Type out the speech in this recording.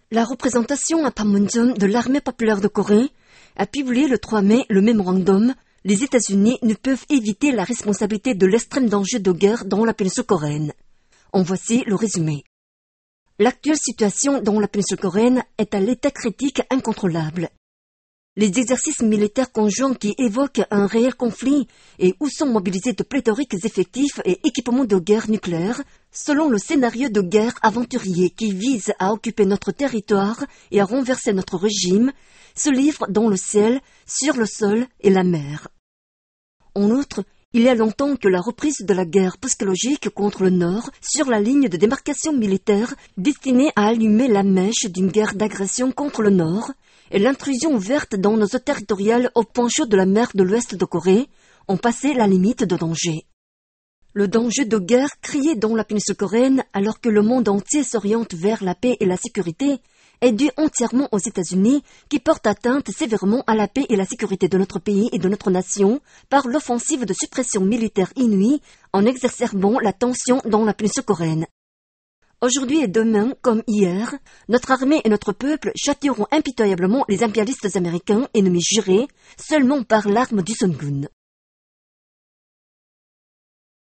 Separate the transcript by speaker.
Speaker 1: La représentation à Panmunjom de l'armée populaire de Corée a publié le 3 mai le mémorandum « Les États-Unis ne peuvent éviter la responsabilité de l'extrême danger de guerre dans la péninsule coréenne ». En voici le résumé. L'actuelle situation dans la péninsule coréenne est à l'état critique incontrôlable. Les exercices militaires conjoints qui évoquent un réel conflit et où sont mobilisés de pléthoriques effectifs et équipements de guerre nucléaire, selon le scénario de guerre aventurier qui vise à occuper notre territoire et à renverser notre régime, se livrent dans le ciel, sur le sol et la mer. En outre, il y a longtemps que la reprise de la guerre psychologique contre le Nord sur la ligne de démarcation militaire destinée à allumer la mèche d'une guerre d'agression contre le Nord et l'intrusion ouverte dans nos eaux territoriales au point chaud de la mer de l'Ouest de Corée ont passé la limite de danger. Le danger de guerre crié dans la péninsule coréenne alors que le monde entier s'oriente vers la paix et la sécurité est dû entièrement aux États-Unis qui portent atteinte sévèrement à la paix et la sécurité de notre pays et de notre nation par l'offensive de suppression militaire inouïe en exacerbant la tension dans la péninsule coréenne. Aujourd'hui et demain, comme hier, notre armée et notre peuple châtieront impitoyablement les impérialistes américains, ennemis jurés, seulement par l'arme du Songun.